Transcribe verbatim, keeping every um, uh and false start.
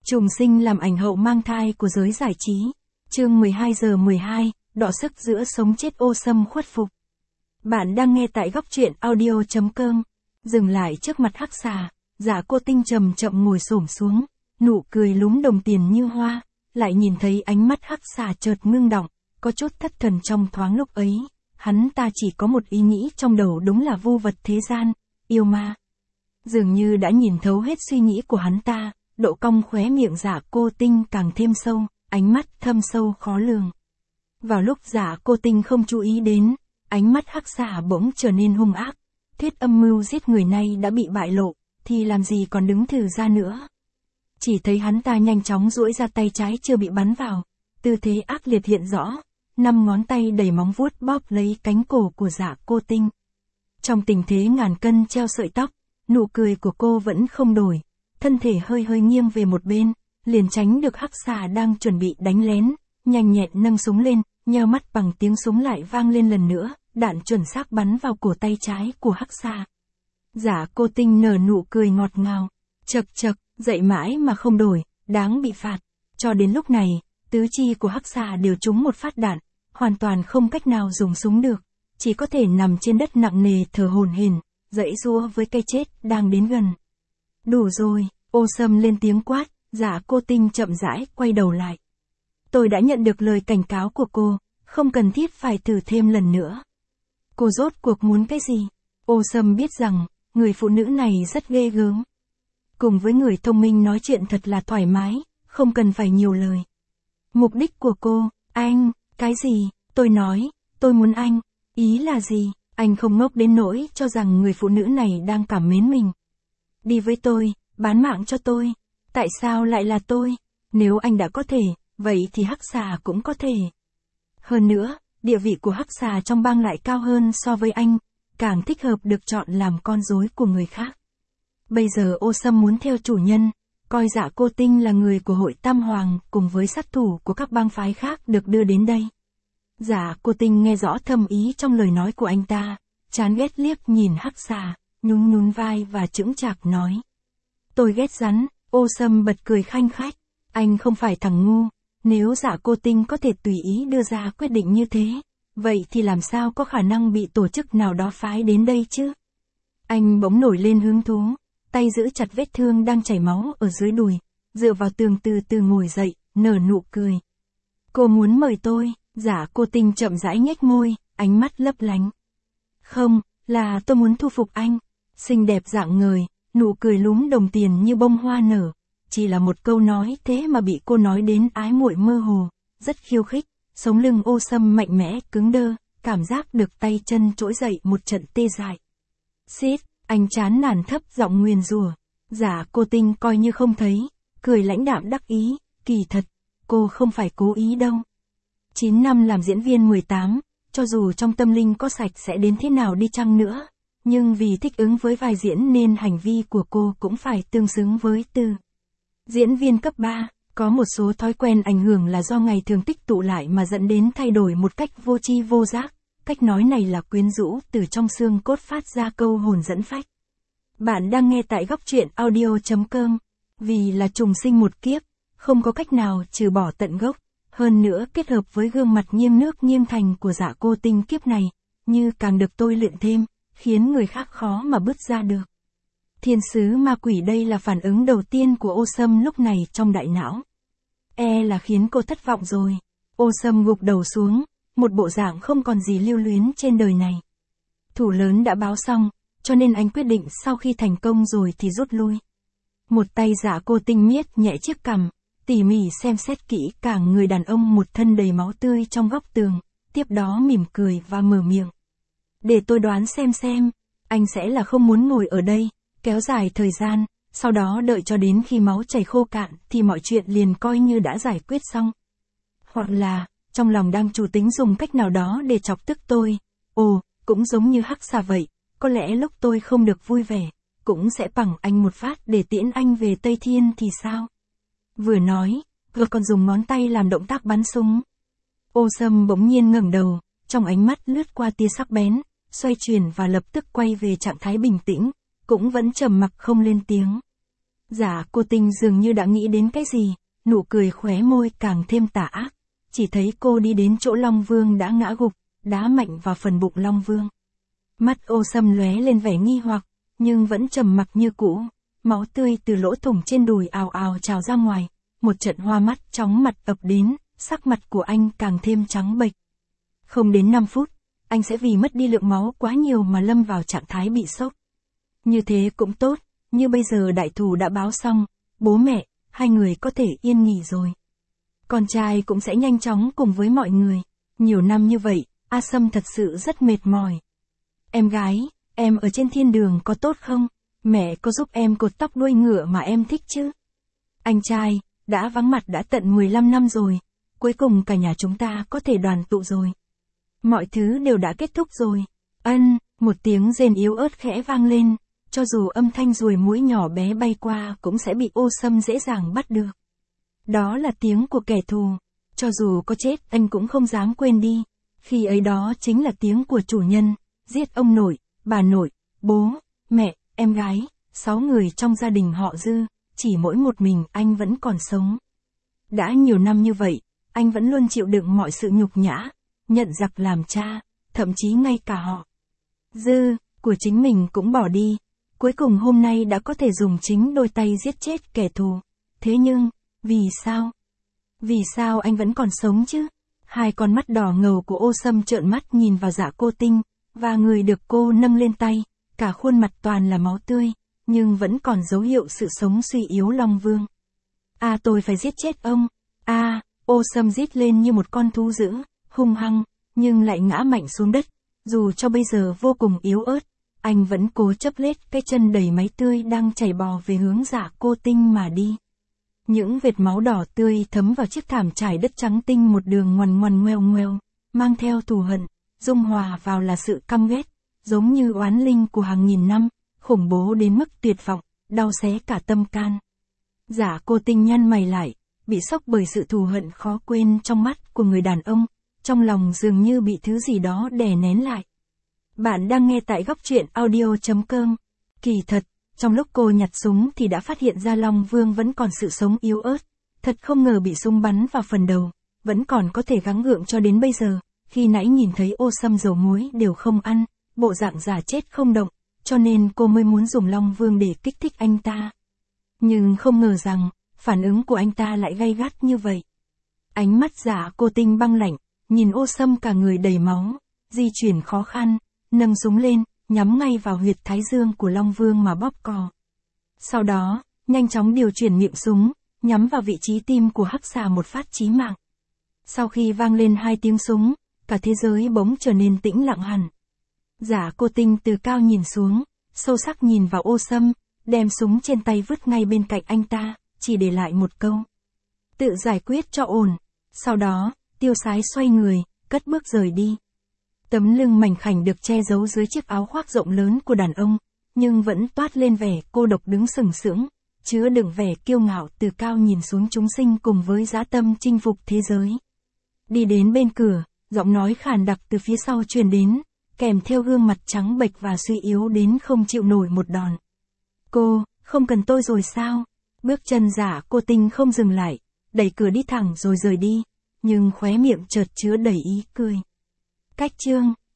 Trùng sinh làm ảnh hậu mang thai của giới giải trí. Chương mười hai giờ mười hai, đọ sức giữa sống chết Ô Sâm khuất phục. Bạn đang nghe tại góc truyện audio chấm com. Dừng lại trước mặt Hắc Xà, Dạ Cô Tinh chậm chậm ngồi xổm xuống, nụ cười lúm đồng tiền như hoa, lại nhìn thấy ánh mắt Hắc Xà chợt ngưng động, có chút thất thần trong thoáng lúc ấy, hắn ta chỉ có một ý nghĩ trong đầu, đúng là vu vật thế gian, yêu ma. Dường như đã nhìn thấu hết suy nghĩ của hắn ta, độ cong khóe miệng Dạ Cô Tinh càng thêm sâu, ánh mắt thâm sâu khó lường. Vào lúc Dạ Cô Tinh không chú ý đến, ánh mắt Hắc Xà bỗng trở nên hung ác. Thuyết âm mưu giết người này đã bị bại lộ, thì làm gì còn đứng thử ra nữa. Chỉ thấy hắn ta nhanh chóng duỗi ra tay trái chưa bị bắn vào, tư thế ác liệt hiện rõ, năm ngón tay đầy móng vuốt bóp lấy cánh cổ của Dạ Cô Tinh. Trong tình thế ngàn cân treo sợi tóc, nụ cười của cô vẫn không đổi, thân thể hơi hơi nghiêng về một bên, liền tránh được Hắc Xà đang chuẩn bị đánh lén, nhanh nhẹn nâng súng lên, nheo mắt bằng tiếng súng lại vang lên lần nữa, đạn chuẩn xác bắn vào cổ tay trái của Hắc Xà. Dạ Cô Tinh nở nụ cười ngọt ngào, chậc chậc, dậy mãi mà không đổi, đáng bị phạt. Cho đến lúc này, tứ chi của Hắc Xà đều trúng một phát đạn, hoàn toàn không cách nào dùng súng được, chỉ có thể nằm trên đất nặng nề thở hổn hển, giãy giụa với cái chết đang đến gần. Đủ rồi, Ô Sâm lên tiếng quát. Dạ Cô Tinh chậm rãi quay đầu lại. Tôi đã nhận được lời cảnh cáo của cô, không cần thiết phải thử thêm lần nữa. Cô rốt cuộc muốn cái gì? Ô Sâm biết rằng, người phụ nữ này rất ghê gớm. Cùng với người thông minh nói chuyện thật là thoải mái, không cần phải nhiều lời. Mục đích của cô, anh, cái gì? Tôi nói, tôi muốn anh. Ý là gì? Anh không ngốc đến nỗi cho rằng người phụ nữ này đang cảm mến mình. Đi với tôi, bán mạng cho tôi. Tại sao lại là tôi? Nếu anh đã có thể, vậy thì Hắc Xà cũng có thể. Hơn nữa, địa vị của Hắc Xà trong bang lại cao hơn so với anh, càng thích hợp được chọn làm con rối của người khác. Bây giờ Ô Sâm muốn theo chủ nhân, coi Dạ Cô Tinh là người của hội Tam Hoàng cùng với sát thủ của các bang phái khác được đưa đến đây. Dạ Cô Tinh nghe rõ thâm ý trong lời nói của anh ta, chán ghét liếc nhìn Hắc Xà, nhún nhún vai và chững chạc nói. Tôi ghét rắn. Ô Sâm bật cười khanh khách, anh không phải thằng ngu, nếu Dạ Cô Tinh có thể tùy ý đưa ra quyết định như thế, vậy thì làm sao có khả năng bị tổ chức nào đó phái đến đây chứ? Anh bỗng nổi lên hứng thú, tay giữ chặt vết thương đang chảy máu ở dưới đùi, dựa vào tường từ từ ngồi dậy, nở nụ cười. Cô muốn mời tôi? Dạ Cô Tinh chậm rãi nhếch môi, ánh mắt lấp lánh. Không, là tôi muốn thu phục anh. Xinh đẹp rạng ngời, nụ cười lúm đồng tiền như bông hoa nở, chỉ là một câu nói thế mà bị cô nói đến ái muội mơ hồ, rất khiêu khích, sống lưng Ô Sâm mạnh mẽ cứng đơ, cảm giác được tay chân trỗi dậy một trận tê dại. Xít, anh chán nản thấp giọng nguyền rủa. Dạ Cô Tinh coi như không thấy, cười lãnh đạm đắc ý, kỳ thật, cô không phải cố ý đâu. chín năm làm diễn viên mười tám, cho dù trong tâm linh có sạch sẽ đến thế nào đi chăng nữa, nhưng vì thích ứng với vai diễn nên hành vi của cô cũng phải tương xứng với từ. Diễn viên cấp ba, có một số thói quen ảnh hưởng là do ngày thường tích tụ lại mà dẫn đến thay đổi một cách vô tri vô giác. Cách nói này là quyến rũ từ trong xương cốt phát ra câu hồn dẫn phách. Bạn đang nghe tại góc truyện audio chấm com. Vì là trùng sinh một kiếp, không có cách nào trừ bỏ tận gốc. Hơn nữa kết hợp với gương mặt nghiêng nước nghiêng thành của Dạ Cô Tinh kiếp này, như càng được tôi luyện thêm, khiến người khác khó mà bứt ra được. Thiên sứ ma quỷ, đây là phản ứng đầu tiên của Ô Sâm lúc này trong đại não. E là khiến cô thất vọng rồi. Ô Sâm gục đầu xuống, một bộ dạng không còn gì lưu luyến trên đời này. Thủ lớn đã báo xong, cho nên anh quyết định sau khi thành công rồi thì rút lui. Một tay Dạ Cô Tinh miết nhẹ chiếc cằm, tỉ mỉ xem xét kỹ càng người đàn ông một thân đầy máu tươi trong góc tường, tiếp đó mỉm cười và mở miệng. Để tôi đoán xem xem, anh sẽ là không muốn ngồi ở đây, kéo dài thời gian, sau đó đợi cho đến khi máu chảy khô cạn thì mọi chuyện liền coi như đã giải quyết xong. Hoặc là, trong lòng đang chủ tính dùng cách nào đó để chọc tức tôi. Ồ, cũng giống như Hắc Xà vậy, có lẽ lúc tôi không được vui vẻ, cũng sẽ bằng anh một phát để tiễn anh về Tây Thiên thì sao? Vừa nói, vừa còn dùng ngón tay làm động tác bắn súng. Ô Sâm bỗng nhiên ngẩng đầu, trong ánh mắt lướt qua tia sắc bén, xoay chuyển và lập tức quay về trạng thái bình tĩnh, cũng vẫn trầm mặc không lên tiếng. Dạ cô Tinh dường như đã nghĩ đến cái gì, nụ cười khóe môi càng thêm tà ác. Chỉ thấy cô đi đến chỗ Long Vương đã ngã gục, đá mạnh vào phần bụng Long Vương. Mắt Ô Sâm lóe lên vẻ nghi hoặc, nhưng vẫn trầm mặc như cũ. Máu tươi từ lỗ thủng trên đùi ào ào trào ra ngoài, một trận hoa mắt chóng mặt ập đến, sắc mặt của anh càng thêm trắng bệch. Không đến năm phút, anh sẽ vì mất đi lượng máu quá nhiều mà lâm vào trạng thái bị sốc. Như thế cũng tốt, như bây giờ đại thù đã báo xong, bố mẹ, hai người có thể yên nghỉ rồi. Con trai cũng sẽ nhanh chóng cùng với mọi người. Nhiều năm như vậy, A Sâm thật sự rất mệt mỏi. Em gái, em ở trên thiên đường có tốt không? Mẹ có giúp em cột tóc đuôi ngựa mà em thích chứ? Anh trai, đã vắng mặt đã tận mười lăm năm rồi, cuối cùng cả nhà chúng ta có thể đoàn tụ rồi. Mọi thứ đều đã kết thúc rồi. Ân, một tiếng rên yếu ớt khẽ vang lên, cho dù âm thanh ruồi muỗi nhỏ bé bay qua cũng sẽ bị Ô Sâm dễ dàng bắt được. Đó là tiếng của kẻ thù, cho dù có chết anh cũng không dám quên đi. Khi ấy đó chính là tiếng của chủ nhân, giết ông nội, bà nội, bố, mẹ, em gái, sáu người trong gia đình họ Dư, chỉ mỗi một mình anh vẫn còn sống. Đã nhiều năm như vậy, anh vẫn luôn chịu đựng mọi sự nhục nhã, nhận giặc làm cha, thậm chí ngay cả họ Dư, của chính mình cũng bỏ đi. Cuối cùng hôm nay đã có thể dùng chính đôi tay giết chết kẻ thù. Thế nhưng, vì sao? Vì sao anh vẫn còn sống chứ? Hai con mắt đỏ ngầu của Ô Sâm trợn mắt nhìn vào Dạ Cô Tinh, và người được cô nâng lên tay, cả khuôn mặt toàn là máu tươi, nhưng vẫn còn dấu hiệu sự sống suy yếu Long Vương. À tôi phải giết chết ông. À, Ô Sâm rít lên như một con thú dữ, hung hăng, nhưng lại ngã mạnh xuống đất. Dù cho bây giờ vô cùng yếu ớt, anh vẫn cố chấp lết cái chân đầy máu tươi đang chảy bò về hướng Dạ Cô Tinh mà đi. Những vệt máu đỏ tươi thấm vào chiếc thảm trải đất trắng tinh một đường ngoằn ngoằn ngoèo ngoèo, mang theo thù hận, dung hòa vào là sự căm ghét, giống như oán linh của hàng nghìn năm, khủng bố đến mức tuyệt vọng, đau xé cả tâm can. Dạ Cô Tinh nhăn mày lại, bị sốc bởi sự thù hận khó quên trong mắt của người đàn ông, trong lòng dường như bị thứ gì đó đè nén lại. Bạn đang nghe tại góc truyện audio chấm com. Kỳ thật, trong lúc cô nhặt súng thì đã phát hiện ra Long Vương vẫn còn sự sống yếu ớt. Thật không ngờ bị súng bắn vào phần đầu, vẫn còn có thể gắng gượng cho đến bây giờ. Khi nãy nhìn thấy Ô Sâm dầu muối đều không ăn, bộ dạng giả chết không động, cho nên cô mới muốn dùng Long Vương để kích thích anh ta. Nhưng không ngờ rằng, phản ứng của anh ta lại gay gắt như vậy. Ánh mắt Dạ Cô Tinh băng lạnh, nhìn Ô Sâm cả người đầy máu, di chuyển khó khăn, nâng súng lên, nhắm ngay vào huyệt thái dương của Long Vương mà bóp cò. Sau đó, nhanh chóng điều chuyển miệng súng, nhắm vào vị trí tim của hắc xà một phát chí mạng. Sau khi vang lên hai tiếng súng, cả thế giới bỗng trở nên tĩnh lặng hẳn. Dạ Cô Tinh từ cao nhìn xuống, sâu sắc nhìn vào Ô Sâm, đem súng trên tay vứt ngay bên cạnh anh ta, chỉ để lại một câu: tự giải quyết cho ổn. Sau đó, tiêu sái xoay người, cất bước rời đi. Tấm lưng mảnh khảnh được che giấu dưới chiếc áo khoác rộng lớn của đàn ông, nhưng vẫn toát lên vẻ cô độc đứng sừng sững, chứa đựng vẻ kiêu ngạo từ cao nhìn xuống chúng sinh cùng với dã tâm chinh phục thế giới. Đi đến bên cửa, giọng nói khàn đặc từ phía sau truyền đến, kèm theo gương mặt trắng bệch và suy yếu đến không chịu nổi một đòn. Cô, không cần tôi rồi sao? Bước chân Dạ Cô Tinh không dừng lại, đẩy cửa đi thẳng rồi rời đi, nhưng khóe miệng chợt chứa đầy ý cười. Cách chương